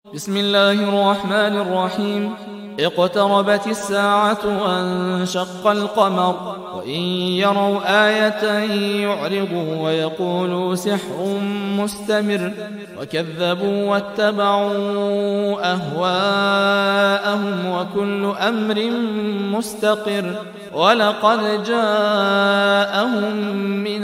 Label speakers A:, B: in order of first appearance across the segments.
A: بسم الله الرحمن الرحيم. اقتربت الساعة وانشق القمر وإن يروا آية يعرضوا ويقولوا سحر مستمر وكذبوا واتبعوا أهواءهم وكل أمر مستقر ولقد جاءهم من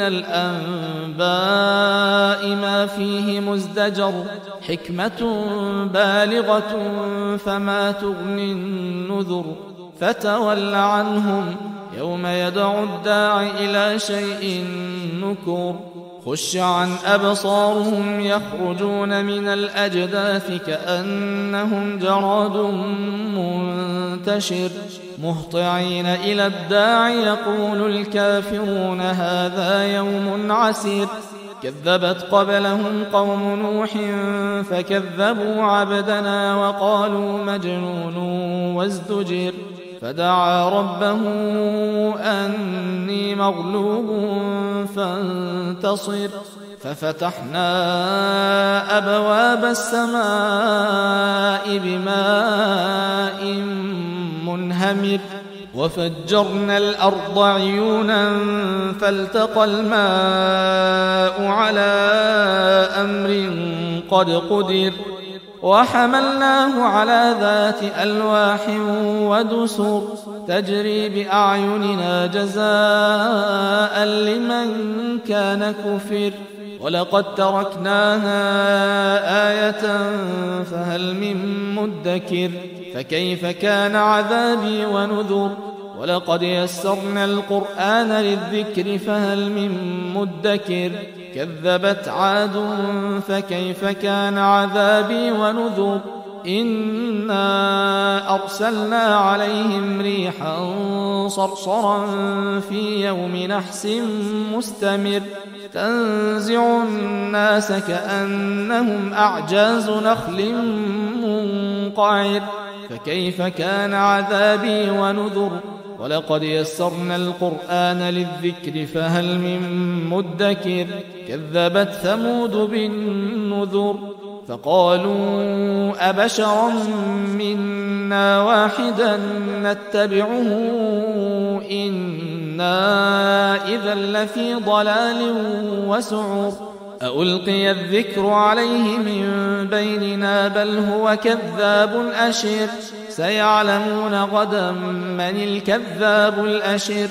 A: الأنباء ما فيه مزدجر حكمة بالغة فما تغني النذر فتول عنهم يوم يدعو الداع إلى شيء نكر خش عن أبصارهم يخرجون من الأجداث كأنهم جراد منتشر مهطعين إلى الداع يقول الكافرون هذا يوم عسير كذبت قبلهم قوم نوح فكذبوا عبدنا وقالوا مجنون وازدجر فدعا ربه أني مغلوب فانتصر ففتحنا أبواب السماء بماء منهمر وفجرنا الأرض عيونا فالتقى الماء على أمر قد قدر وحملناه على ذات ألواح ودسر تجري بأعيننا جزاء لمن كان كفر ولقد تركناها آية فهل من مدكر فكيف كان عذابي ونذر ولقد يسرنا القرآن للذكر فهل من مدكر كذبت عاد فكيف كان عذابي ونذر إنا أرسلنا عليهم ريحا صرصرا في يوم نحس مستمر تنزع الناس كأنهم أعجاز نخل منقعر فكيف كان عذابي ونذر ولقد يسرنا القرآن للذكر فهل من مدكر كذبت ثمود بالنذر فقالوا أبشرا منا واحدا نتبعه إنا إذا لفي ضلال وسعر ألقي الذكر عليه من بيننا بل هو كذاب أشر سيعلمون غدا من الكذاب الأشر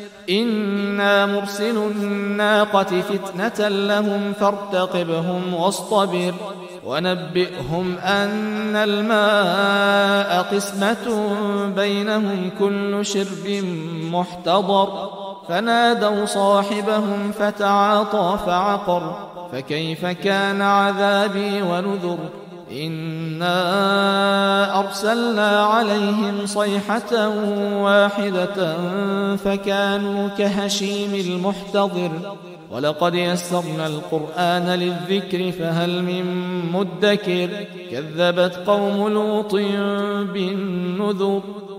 A: إنا مرسل الناقة فتنة لهم فارتقبهم واصطبر ونبئهم أن الماء قسمة بينهم كل شرب محتضر فنادوا صاحبهم فتعاطى فعقر فكيف كان عذابي ونذر إنا أرسلنا عليهم صيحة واحدة فكانوا كهشيم المحتضر ولقد يسرنا القرآن للذكر فهل من مدكر كذبت قوم لوط بالنذر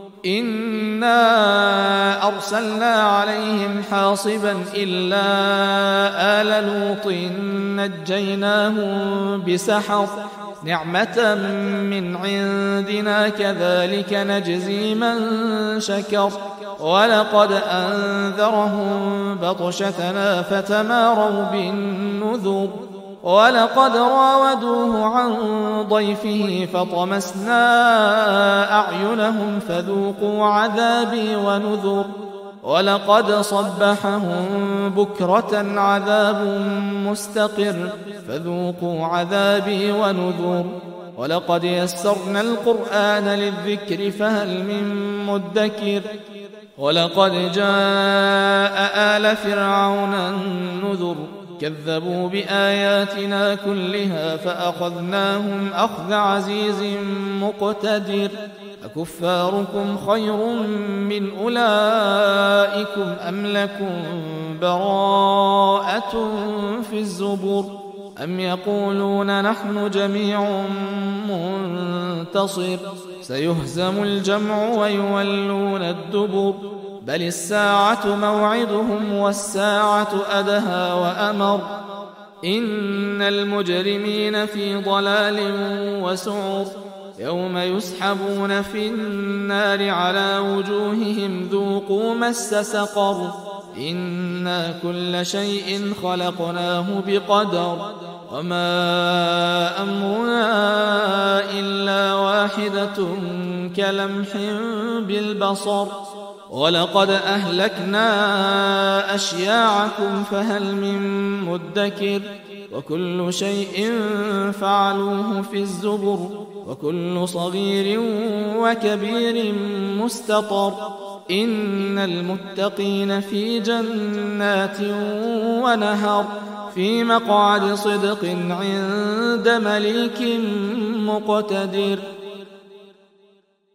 A: إنا أرسلنا عليهم حاصبا إلا آل لوط نجيناهم بسحر نعمة من عندنا كذلك نجزي من شكر ولقد أنذرهم بطشتنا فتماروا بالنذر ولقد راودوه عن ضيفه فطمسنا أعينهم فذوقوا عذابي ونذر ولقد صبحهم بكرة عذاب مستقر فذوقوا عذابي ونذر ولقد يسرنا القرآن للذكر فهل من مدكر ولقد جاء آل فرعون النذر كذبوا بآياتنا كلها فأخذناهم أخذ عزيز مقتدر أكفاركم خير من أولئكم أم لكم براءة في الزبر أم يقولون نحن جميع منتصر سيهزم الجمع ويولون الدبر بل الساعة موعدهم والساعة أدهى وأمر إن المجرمين في ضلال وسعر يوم يسحبون في النار على وجوههم ذوقوا مس سقر إنا كل شيء خلقناه بقدر وما أمرنا إلا واحدة كلمح بالبصر ولقد أهلكنا أشياعكم فهل من مدكر وكل شيء فعلوه في الزبر وكل صغير وكبير مستطر إن المتقين في جنات ونهر في مقعد صدق عند مليك مقتدر.